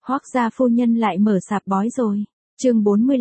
Hoác gia phu nhân lại mở sạp bói rồi. Chương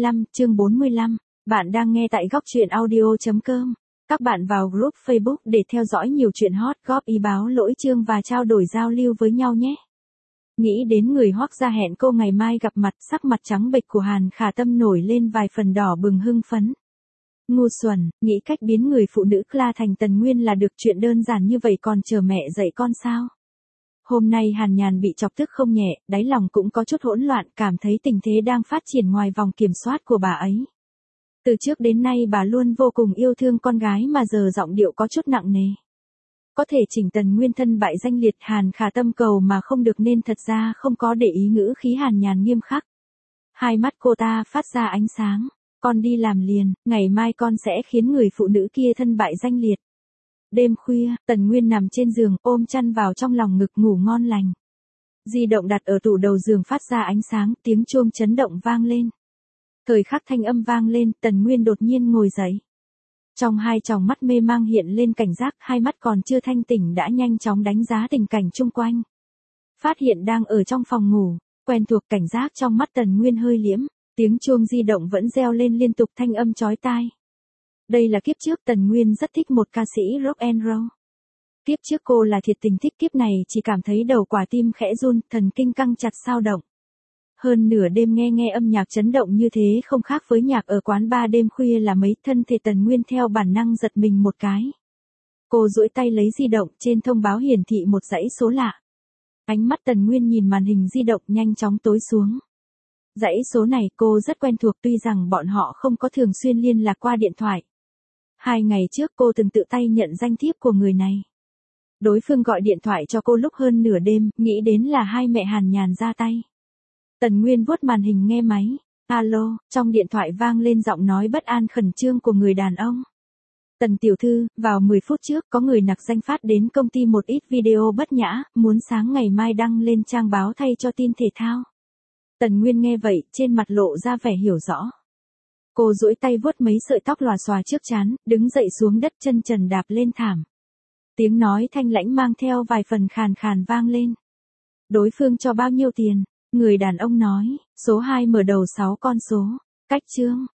45, bạn đang nghe tại góc truyện audio.com. Các bạn vào group Facebook để theo dõi nhiều chuyện hot, góp ý báo lỗi chương và trao đổi giao lưu với nhau nhé. Nghĩ đến người Hoác gia hẹn cô ngày mai gặp mặt, sắc mặt trắng bệch của Hàn Khả Tâm nổi lên vài phần đỏ bừng hưng phấn. Ngu xuẩn, nghĩ cách biến người phụ nữ Cla thành Tần Nguyên là được, chuyện đơn giản như vậy còn chờ mẹ dạy con sao? Hôm nay Hàn Nhàn bị chọc tức không nhẹ, đáy lòng cũng có chút hỗn loạn, cảm thấy tình thế đang phát triển ngoài vòng kiểm soát của bà ấy. Từ trước đến nay bà luôn vô cùng yêu thương con gái mà giờ giọng điệu có chút nặng nề. Có thể chỉnh Tần Nguyên thân bại danh liệt, Hàn Khả Tâm cầu mà không được nên thật ra không có để ý ngữ khí Hàn Nhàn nghiêm khắc. Hai mắt cô ta phát ra ánh sáng. Con đi làm liền, ngày mai con sẽ khiến người phụ nữ kia thân bại danh liệt. Đêm khuya, Tần Nguyên nằm trên giường, ôm chăn vào trong lòng ngực ngủ ngon lành. Di động đặt ở tủ đầu giường phát ra ánh sáng, tiếng chuông chấn động vang lên. Thời khắc thanh âm vang lên, Tần Nguyên đột nhiên ngồi dậy. Trong hai tròng mắt mê mang hiện lên cảnh giác, hai mắt còn chưa thanh tỉnh đã nhanh chóng đánh giá tình cảnh chung quanh. Phát hiện đang ở trong phòng ngủ, quen thuộc cảnh giác trong mắt Tần Nguyên hơi liễm. Tiếng chuông di động vẫn reo lên liên tục, thanh âm chói tai. Đây là kiếp trước Tần Nguyên rất thích một ca sĩ rock and roll. Kiếp trước cô là thiệt tình thích, kiếp này chỉ cảm thấy đầu quả tim khẽ run, thần kinh căng chặt xao động. Hơn nửa đêm nghe âm nhạc chấn động như thế không khác với nhạc ở quán bar đêm khuya là mấy, thân thể Tần Nguyên theo bản năng giật mình một cái. Cô duỗi tay lấy di động, trên thông báo hiển thị một dãy số lạ. Ánh mắt Tần Nguyên nhìn màn hình di động nhanh chóng tối xuống. Dãy số này cô rất quen thuộc, tuy rằng bọn họ không có thường xuyên liên lạc qua điện thoại. 2 ngày trước cô từng tự tay nhận danh thiếp của người này. Đối phương gọi điện thoại cho cô lúc hơn nửa đêm, nghĩ đến là hai mẹ Hàn Nhàn ra tay. Tần Nguyên vuốt màn hình nghe máy. Alo, trong điện thoại vang lên giọng nói bất an khẩn trương của người đàn ông. Tần tiểu thư, vào 10 phút trước có người nặc danh phát đến công ty một ít video bất nhã, muốn sáng ngày mai đăng lên trang báo thay cho tin thể thao. Tần Nguyên nghe vậy, trên mặt lộ ra vẻ hiểu rõ. Cô duỗi tay vuốt mấy sợi tóc lòa xòa trước trán, đứng dậy xuống đất, chân trần đạp lên thảm. Tiếng nói thanh lãnh mang theo vài phần khàn khàn vang lên. Đối phương cho bao nhiêu tiền? Người đàn ông nói, số 2 mở đầu 6 con số. Cách chương,